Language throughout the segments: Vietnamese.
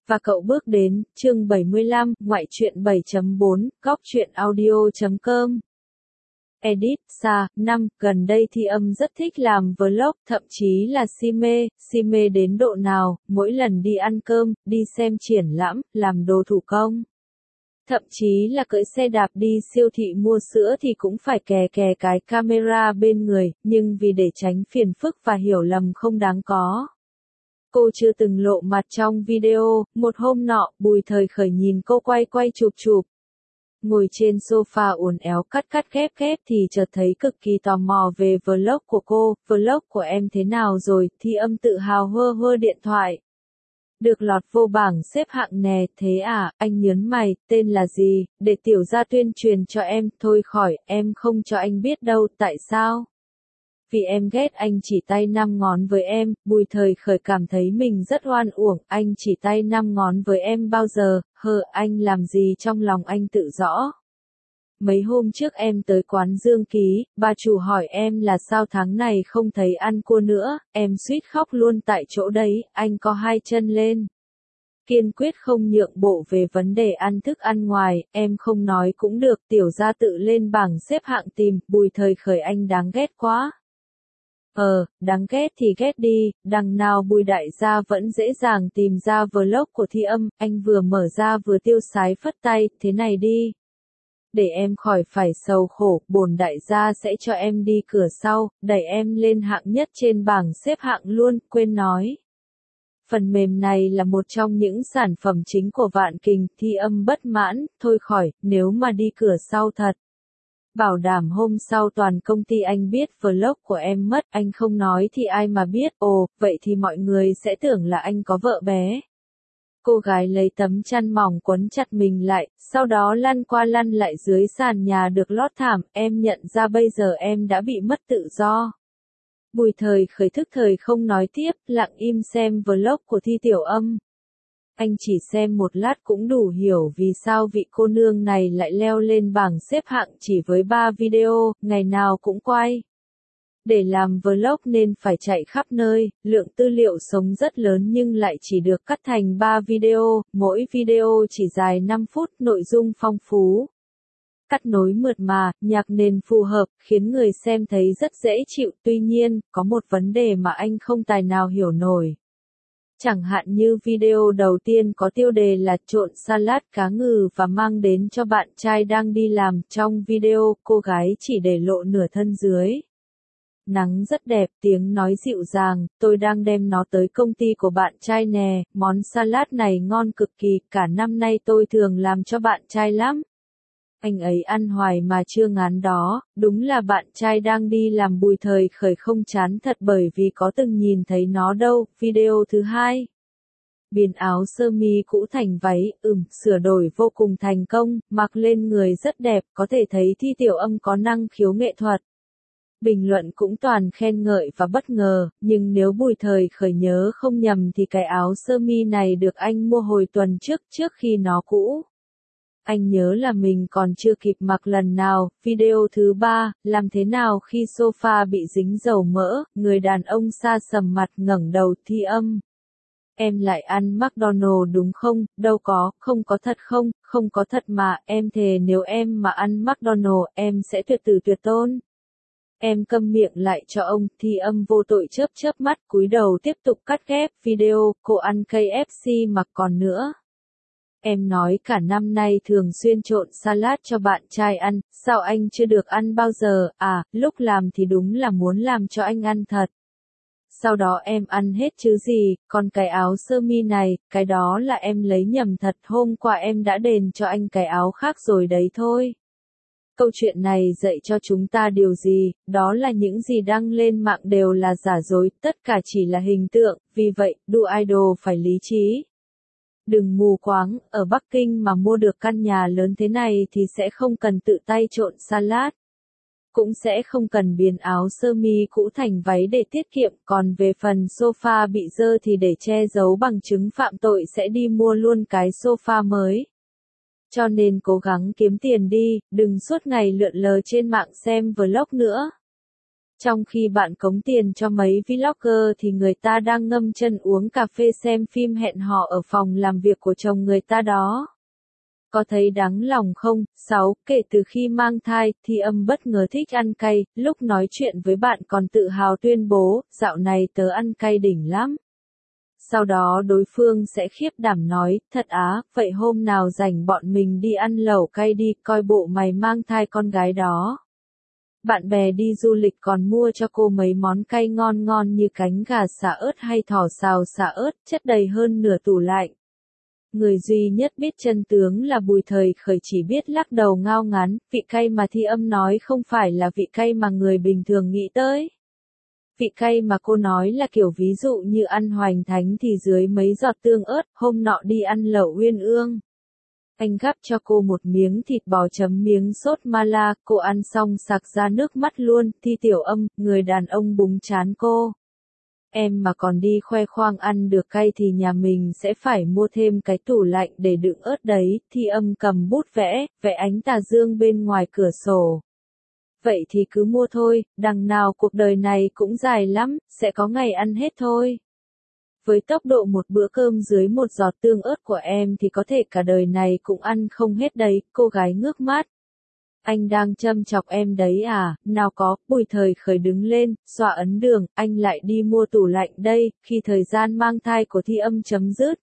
Và cậu bước đến, chương 75, ngoại truyện 7.4, góc truyện audio.com. Edit, Sa, 5, gần đây Thi Âm rất thích làm vlog, thậm chí là si mê đến độ nào, mỗi lần đi ăn cơm, đi xem triển lãm, làm đồ thủ công. Thậm chí là cưỡi xe đạp đi siêu thị mua sữa thì cũng phải kè cái camera bên người, nhưng vì để tránh phiền phức và hiểu lầm không đáng có. Cô chưa từng lộ mặt trong video, một hôm nọ, Bùi Thời Khởi nhìn cô quay chụp. Ngồi trên sofa uốn éo cắt ghép thì chợt thấy cực kỳ tò mò về vlog của cô, vlog của em thế nào rồi, Thi Âm tự hào hơ điện thoại. Được lọt vô bảng xếp hạng nè, thế à, anh nhớn mày, tên là gì, để tiểu gia tuyên truyền cho em, thôi khỏi, em không cho anh biết đâu, tại sao? Vì em ghét anh chỉ tay 5 ngón với em, Bùi Thời Khởi cảm thấy mình rất oan uổng, anh chỉ tay 5 ngón với em bao giờ, anh làm gì trong lòng anh tự rõ. Mấy hôm trước em tới quán Dương Ký, bà chủ hỏi em là sao tháng này không thấy ăn cua nữa, em suýt khóc luôn tại chỗ đấy, anh có 2 chân lên. Kiên quyết không nhượng bộ về vấn đề ăn thức ăn ngoài, em không nói cũng được, tiểu gia tự lên bảng xếp hạng tìm, Bùi Thời Khởi anh đáng ghét quá. Đáng ghét thì ghét đi, đằng nào Bùi đại gia vẫn dễ dàng tìm ra vlog của Thi Âm, anh vừa mở ra vừa tiêu sái phất tay, thế này đi. Để em khỏi phải sầu khổ, bổn đại gia sẽ cho em đi cửa sau, đẩy em lên hạng nhất trên bảng xếp hạng luôn, quên nói. Phần mềm này là một trong những sản phẩm chính của Vạn Kình, Thi Âm bất mãn, thôi khỏi, nếu mà đi cửa sau thật. Bảo đảm hôm sau toàn công ty anh biết vlog của em mất, anh không nói thì ai mà biết, vậy thì mọi người sẽ tưởng là anh có vợ bé. Cô gái lấy tấm chăn mỏng quấn chặt mình lại, sau đó lăn qua lăn lại dưới sàn nhà được lót thảm, em nhận ra bây giờ em đã bị mất tự do. Bùi Thời Khởi thức thời không nói tiếp, lặng im xem vlog của Thi Tiểu Âm. Anh chỉ xem một lát cũng đủ hiểu vì sao vị cô nương này lại leo lên bảng xếp hạng chỉ với 3 video, ngày nào cũng quay. Để làm vlog nên phải chạy khắp nơi, lượng tư liệu sống rất lớn nhưng lại chỉ được cắt thành 3 video, mỗi video chỉ dài 5 phút, nội dung phong phú. Cắt nối mượt mà, nhạc nền phù hợp, khiến người xem thấy rất dễ chịu, tuy nhiên, có một vấn đề mà anh không tài nào hiểu nổi. Chẳng hạn như video đầu tiên có tiêu đề là trộn salad cá ngừ và mang đến cho bạn trai đang đi làm, trong video cô gái chỉ để lộ nửa thân dưới. Nắng rất đẹp, tiếng nói dịu dàng, tôi đang đem nó tới công ty của bạn trai nè, món salad này ngon cực kỳ, cả năm nay tôi thường làm cho bạn trai lắm. Anh ấy ăn hoài mà chưa ngán đó, đúng là bạn trai đang đi làm. Bùi Thời Khởi không chán thật bởi vì có từng nhìn thấy nó đâu. Video thứ 2. Biến áo sơ mi cũ thành váy, sửa đổi vô cùng thành công, mặc lên người rất đẹp, có thể thấy Thi Tiểu Âm có năng khiếu nghệ thuật. Bình luận cũng toàn khen ngợi và bất ngờ, nhưng nếu Bùi Thời Khởi nhớ không nhầm thì cái áo sơ mi này được anh mua hồi tuần trước khi nó cũ. Anh nhớ là mình còn chưa kịp mặc lần nào. Video thứ 3, làm thế nào khi sofa bị dính dầu mỡ, người đàn ông xa sầm mặt ngẩng đầu. Thi Âm. Em lại ăn McDonald's đúng không? Đâu có, không có thật không có thật mà, em thề nếu em mà ăn McDonald's, em sẽ tuyệt tôn. Em câm miệng lại cho ông. Thi Âm vô tội chớp mắt cúi đầu tiếp tục cắt ghép video, cô ăn KFC mà còn nữa. Em nói cả năm nay thường xuyên trộn salad cho bạn trai ăn, sao anh chưa được ăn bao giờ, lúc làm thì đúng là muốn làm cho anh ăn thật. Sau đó em ăn hết chứ gì, còn cái áo sơ mi này, cái đó là em lấy nhầm thật, hôm qua em đã đền cho anh cái áo khác rồi đấy thôi. Câu chuyện này dạy cho chúng ta điều gì, đó là những gì đăng lên mạng đều là giả dối, tất cả chỉ là hình tượng, vì vậy, đu idol phải lý trí. Đừng mù quáng, ở Bắc Kinh mà mua được căn nhà lớn thế này thì sẽ không cần tự tay trộn salad. Cũng sẽ không cần biến áo sơ mi cũ thành váy để tiết kiệm, còn về phần sofa bị dơ thì để che giấu bằng chứng phạm tội sẽ đi mua luôn cái sofa mới. Cho nên cố gắng kiếm tiền đi, đừng suốt ngày lượn lờ trên mạng xem vlog nữa. Trong khi bạn cống tiền cho mấy vlogger thì người ta đang ngâm chân uống cà phê xem phim hẹn hò ở phòng làm việc của chồng người ta đó. Có thấy đáng lòng không? 6. Kể từ khi mang thai, Thi Âm bất ngờ thích ăn cay, lúc nói chuyện với bạn còn tự hào tuyên bố, dạo này tớ ăn cay đỉnh lắm. Sau đó đối phương sẽ khiếp đảm nói, thật á, vậy hôm nào rảnh bọn mình đi ăn lẩu cay đi, coi bộ mày mang thai con gái đó. Bạn bè đi du lịch còn mua cho cô mấy món cay ngon ngon như cánh gà xả ớt hay thỏ xào xả ớt, chất đầy hơn nửa tủ lạnh. Người duy nhất biết chân tướng là Bùi Thời Khởi chỉ biết lắc đầu ngao ngán, vị cay mà Thi Âm nói không phải là vị cay mà người bình thường nghĩ tới. Vị cay mà cô nói là kiểu ví dụ như ăn hoành thánh thì dưới mấy giọt tương ớt, hôm nọ đi ăn lẩu Uyên Ương. Anh gắp cho cô một miếng thịt bò chấm miếng sốt mala, cô ăn xong sặc ra nước mắt luôn, Thi Tiểu Âm, người đàn ông búng trán cô. Em mà còn đi khoe khoang ăn được cay thì nhà mình sẽ phải mua thêm cái tủ lạnh để đựng ớt đấy, Thi Âm cầm bút vẽ, vẽ ánh tà dương bên ngoài cửa sổ. Vậy thì cứ mua thôi, đằng nào cuộc đời này cũng dài lắm, sẽ có ngày ăn hết thôi. Với tốc độ một bữa cơm dưới một giọt tương ớt của em thì có thể cả đời này cũng ăn không hết đấy, cô gái ngước mắt. Anh đang châm chọc em đấy à, nào có, Bùi Thời Khởi đứng lên, xoa ấn đường, anh lại đi mua tủ lạnh đây, khi thời gian mang thai của Thi Âm chấm dứt.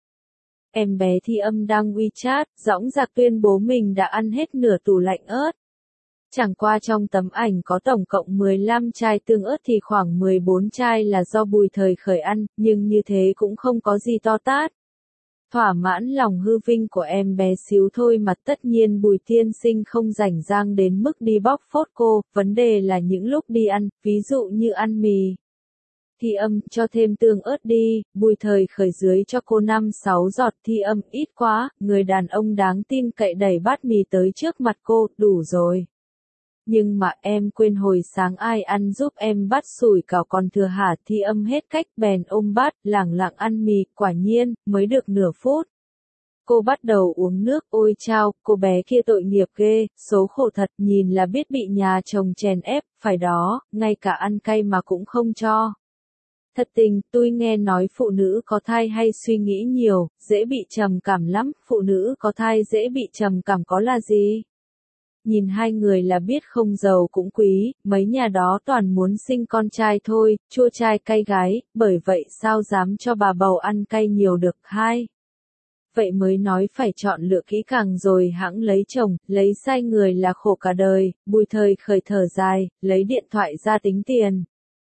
Em bé Thi Âm đăng WeChat, dõng dạc tuyên bố mình đã ăn hết nửa tủ lạnh ớt. Chẳng qua trong tấm ảnh có tổng cộng 15 chai tương ớt thì khoảng 14 chai là do Bùi Thời Khởi ăn, nhưng như thế cũng không có gì to tát. Thỏa mãn lòng hư vinh của em bé xíu thôi mà tất nhiên Bùi tiên sinh không rảnh rang đến mức đi bóc phốt cô, vấn đề là những lúc đi ăn, ví dụ như ăn mì. Thi Âm, cho thêm tương ớt đi, Bùi Thời Khởi dưới cho cô 5-6 giọt, Thi Âm, ít quá, người đàn ông đáng tin cậy đẩy bát mì tới trước mặt cô, đủ rồi. Nhưng mà em quên hồi sáng ai ăn giúp em bát sủi cảo còn thừa hả, Thi Âm hết cách bèn ôm bát, lẳng lặng ăn mì, quả nhiên, mới được nửa phút. Cô bắt đầu uống nước, ôi chao, cô bé kia tội nghiệp ghê, số khổ thật, nhìn là biết bị nhà chồng chèn ép, phải đó, ngay cả ăn cay mà cũng không cho. Thật tình, tôi nghe nói phụ nữ có thai hay suy nghĩ nhiều, dễ bị trầm cảm lắm, phụ nữ có thai dễ bị trầm cảm có là gì? Nhìn hai người là biết không giàu cũng quý, mấy nhà đó toàn muốn sinh con trai thôi, chua trai cay gái, bởi vậy sao dám cho bà bầu ăn cay nhiều được, hai. Vậy mới nói phải chọn lựa kỹ càng rồi hẵng lấy chồng, lấy sai người là khổ cả đời, Bùi Thời Khởi thở dài, lấy điện thoại ra tính tiền.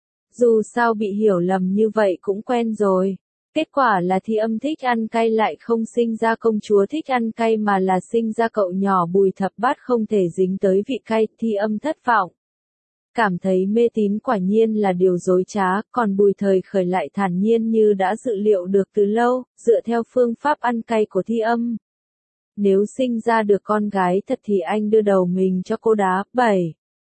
Dù sao bị hiểu lầm như vậy cũng quen rồi. Kết quả là Thi Âm thích ăn cay lại không sinh ra công chúa thích ăn cay mà là sinh ra cậu nhỏ Bùi Thập Bát không thể dính tới vị cay, Thi Âm thất vọng. Cảm thấy mê tín quả nhiên là điều dối trá, còn Bùi Thời Khởi lại thản nhiên như đã dự liệu được từ lâu, dựa theo phương pháp ăn cay của Thi Âm. Nếu sinh ra được con gái thật thì anh đưa đầu mình cho cô đá. 7.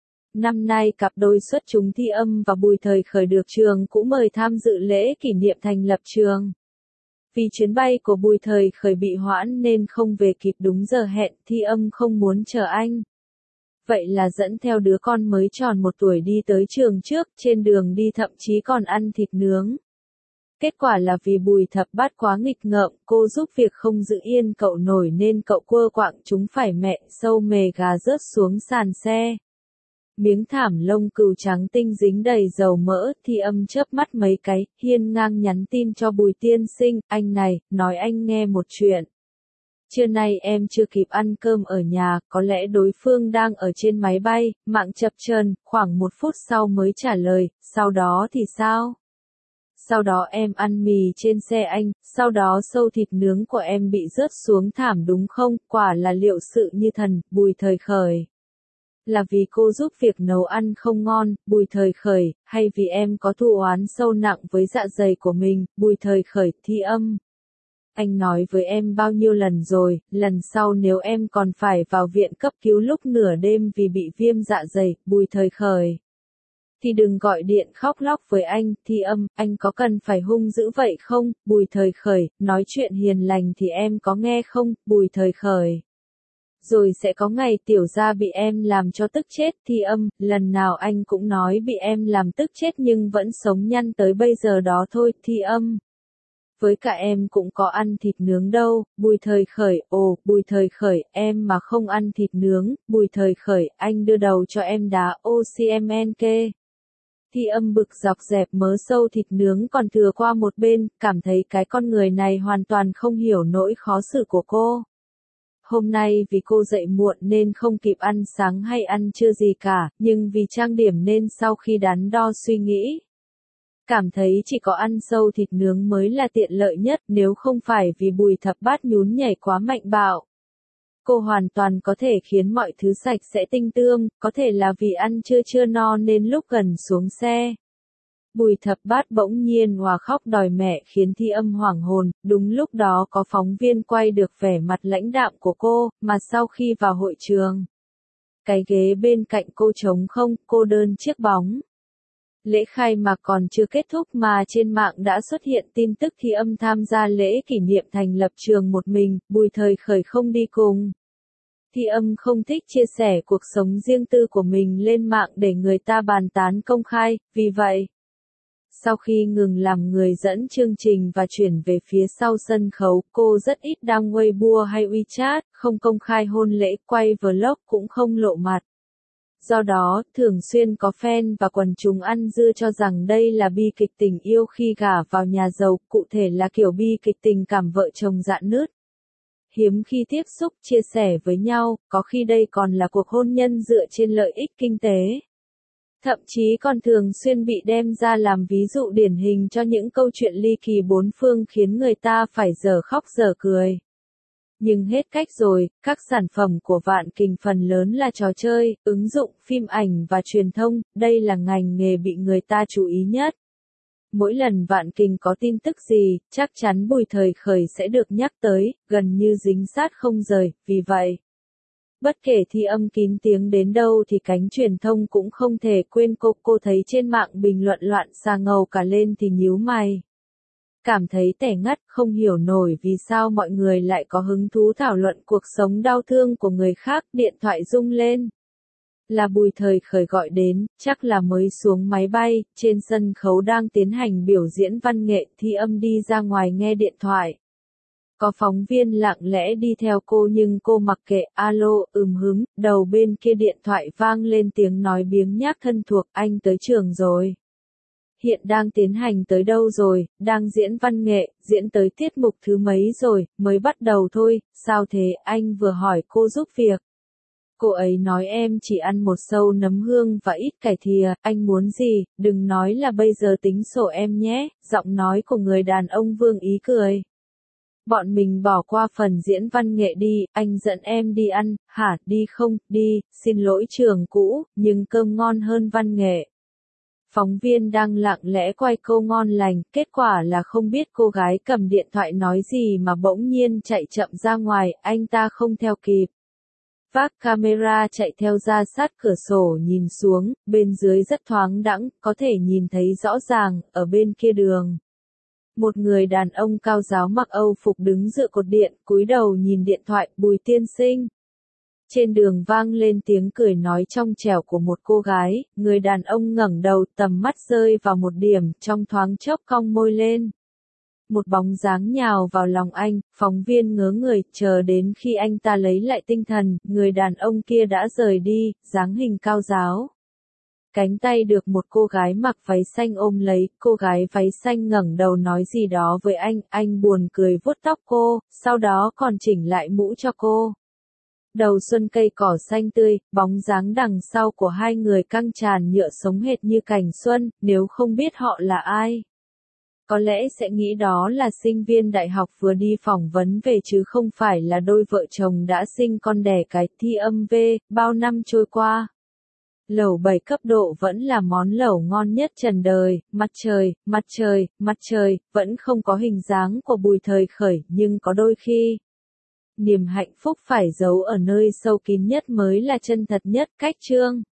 Năm nay cặp đôi xuất chúng Thi Âm và Bùi Thời Khởi được trường cũng mời tham dự lễ kỷ niệm thành lập trường. Vì chuyến bay của Bùi Thời Khởi bị hoãn nên không về kịp đúng giờ hẹn, Thi Âm không muốn chờ anh. Vậy là dẫn theo đứa con mới tròn 1 tuổi đi tới trường trước, trên đường đi thậm chí còn ăn thịt nướng. Kết quả là vì Bùi Thập Bát quá nghịch ngợm, cô giúp việc không giữ yên cậu nổi nên cậu quơ quạng chúng phải mẹ, sâu mề gà rớt xuống sàn xe. Miếng thảm lông cừu trắng tinh dính đầy dầu mỡ, Thi Âm chớp mắt mấy cái, hiên ngang nhắn tin cho Bùi tiên sinh, anh này, nói anh nghe một chuyện. Trưa nay em chưa kịp ăn cơm ở nhà, có lẽ đối phương đang ở trên máy bay, mạng chập chờn, khoảng 1 phút sau mới trả lời, sau đó thì sao? Sau đó em ăn mì trên xe anh, sau đó sâu thịt nướng của em bị rớt xuống thảm đúng không? Quả là liệu sự như thần, Bùi Thời Khởi. Là vì cô giúp việc nấu ăn không ngon, Bùi Thời Khởi, hay vì em có thù oán sâu nặng với dạ dày của mình, Bùi Thời Khởi, Thi Âm. Anh nói với em bao nhiêu lần rồi, lần sau nếu em còn phải vào viện cấp cứu lúc nửa đêm vì bị viêm dạ dày, Bùi Thời Khởi. Thì đừng gọi điện khóc lóc với anh, Thi Âm, anh có cần phải hung dữ vậy không, Bùi Thời Khởi, nói chuyện hiền lành thì em có nghe không, Bùi Thời Khởi. Rồi sẽ có ngày tiểu gia bị em làm cho tức chết. Thi Âm, lần nào anh cũng nói bị em làm tức chết nhưng vẫn sống nhăn tới bây giờ đó thôi. Thi Âm, với cả em cũng có ăn thịt nướng đâu. Bùi Thời Khởi, ồ, Bùi Thời Khởi, em mà không ăn thịt nướng. Bùi Thời Khởi, anh đưa đầu cho em đá OCMNK. Thi Âm bực dọc dẹp mớ sâu thịt nướng còn thừa qua một bên, cảm thấy cái con người này hoàn toàn không hiểu nỗi khó xử của cô. Hôm nay vì cô dậy muộn nên không kịp ăn sáng hay ăn trưa gì cả, nhưng vì trang điểm nên sau khi đắn đo suy nghĩ, cảm thấy chỉ có ăn sâu thịt nướng mới là tiện lợi nhất, nếu không phải vì Bùi Thập Bát nhún nhảy quá mạnh bạo. Cô hoàn toàn có thể khiến mọi thứ sạch sẽ tinh tươm, có thể là vì ăn chưa no nên lúc gần xuống xe, Bùi Thập Bát bỗng nhiên òa khóc đòi mẹ khiến Thi Âm hoảng hồn. Đúng lúc đó có phóng viên quay được vẻ mặt lãnh đạm của cô, mà sau khi vào hội trường, cái ghế bên cạnh cô trống không, cô đơn chiếc bóng. Lễ khai mạc còn chưa kết thúc mà trên mạng đã xuất hiện tin tức Thi Âm tham gia lễ kỷ niệm thành lập trường một mình, Bùi Thời Khởi không đi cùng. Thi Âm không thích chia sẻ cuộc sống riêng tư của mình lên mạng để người ta bàn tán công khai, vì vậy, sau khi ngừng làm người dẫn chương trình và chuyển về phía sau sân khấu, cô rất ít đăng Weibo hay WeChat, không công khai hôn lễ, quay vlog cũng không lộ mặt. Do đó, thường xuyên có fan và quần chúng ăn dưa cho rằng đây là bi kịch tình yêu khi gả vào nhà giàu, cụ thể là kiểu bi kịch tình cảm vợ chồng rạn nứt. Hiếm khi tiếp xúc, chia sẻ với nhau, có khi đây còn là cuộc hôn nhân dựa trên lợi ích kinh tế. Thậm chí còn thường xuyên bị đem ra làm ví dụ điển hình cho những câu chuyện ly kỳ bốn phương khiến người ta phải dở khóc dở cười. Nhưng hết cách rồi, các sản phẩm của Vạn Kình phần lớn là trò chơi, ứng dụng, phim ảnh và truyền thông, đây là ngành nghề bị người ta chú ý nhất. Mỗi lần Vạn Kình có tin tức gì, chắc chắn Bùi Thời Khởi sẽ được nhắc tới, gần như dính sát không rời, vì vậy, bất kể Thi Âm kín tiếng đến đâu thì cánh truyền thông cũng không thể quên cô thấy trên mạng bình luận loạn xà ngầu cả lên thì nhíu mày. Cảm thấy tẻ ngắt, không hiểu nổi vì sao mọi người lại có hứng thú thảo luận cuộc sống đau thương của người khác, điện thoại rung lên. Là Bùi Thời Khởi gọi đến, chắc là mới xuống máy bay, trên sân khấu đang tiến hành biểu diễn văn nghệ, Thi Âm đi ra ngoài nghe điện thoại. Có phóng viên lặng lẽ đi theo cô nhưng cô mặc kệ, alo, hứng, đầu bên kia điện thoại vang lên tiếng nói biếng nhác thân thuộc, anh tới trường rồi. Hiện đang tiến hành tới đâu rồi, đang diễn văn nghệ, diễn tới tiết mục thứ mấy rồi, mới bắt đầu thôi, sao thế, anh vừa hỏi cô giúp việc. Cô ấy nói em chỉ ăn một sâu nấm hương và ít cải thìa, anh muốn gì, đừng nói là bây giờ tính sổ em nhé, giọng nói của người đàn ông vương ý cười. Bọn mình bỏ qua phần diễn văn nghệ đi, anh dẫn em đi ăn, hả, đi không, đi, xin lỗi trường cũ, nhưng cơm ngon hơn văn nghệ. Phóng viên đang lặng lẽ quay câu ngon lành, kết quả là không biết cô gái cầm điện thoại nói gì mà bỗng nhiên chạy chậm ra ngoài, anh ta không theo kịp. Vác camera chạy theo ra sát cửa sổ nhìn xuống, bên dưới rất thoáng đãng, có thể nhìn thấy rõ ràng, ở bên kia đường. Một người đàn ông cao ráo mặc Âu phục đứng dựa cột điện, cúi đầu nhìn điện thoại, Bùi tiên sinh. Trên đường vang lên tiếng cười nói trong trẻo của một cô gái, người đàn ông ngẩng đầu, tầm mắt rơi vào một điểm, trong thoáng chốc cong môi lên. Một bóng dáng nhào vào lòng anh, phóng viên ngớ người, chờ đến khi anh ta lấy lại tinh thần, người đàn ông kia đã rời đi, dáng hình cao ráo. Cánh tay được một cô gái mặc váy xanh ôm lấy, cô gái váy xanh ngẩng đầu nói gì đó với anh buồn cười vuốt tóc cô, sau đó còn chỉnh lại mũ cho cô. Đầu xuân cây cỏ xanh tươi, bóng dáng đằng sau của hai người căng tràn nhựa sống hệt như cảnh xuân, nếu không biết họ là ai. Có lẽ sẽ nghĩ đó là sinh viên đại học vừa đi phỏng vấn về chứ không phải là đôi vợ chồng đã sinh con đẻ cái. Thi Âm V, bao năm trôi qua. Lẩu 7 cấp độ vẫn là món lẩu ngon nhất trần đời, mặt trời, vẫn không có hình dáng của Bùi Thời Khởi, nhưng có đôi khi, niềm hạnh phúc phải giấu ở nơi sâu kín nhất mới là chân thật nhất. Cách chương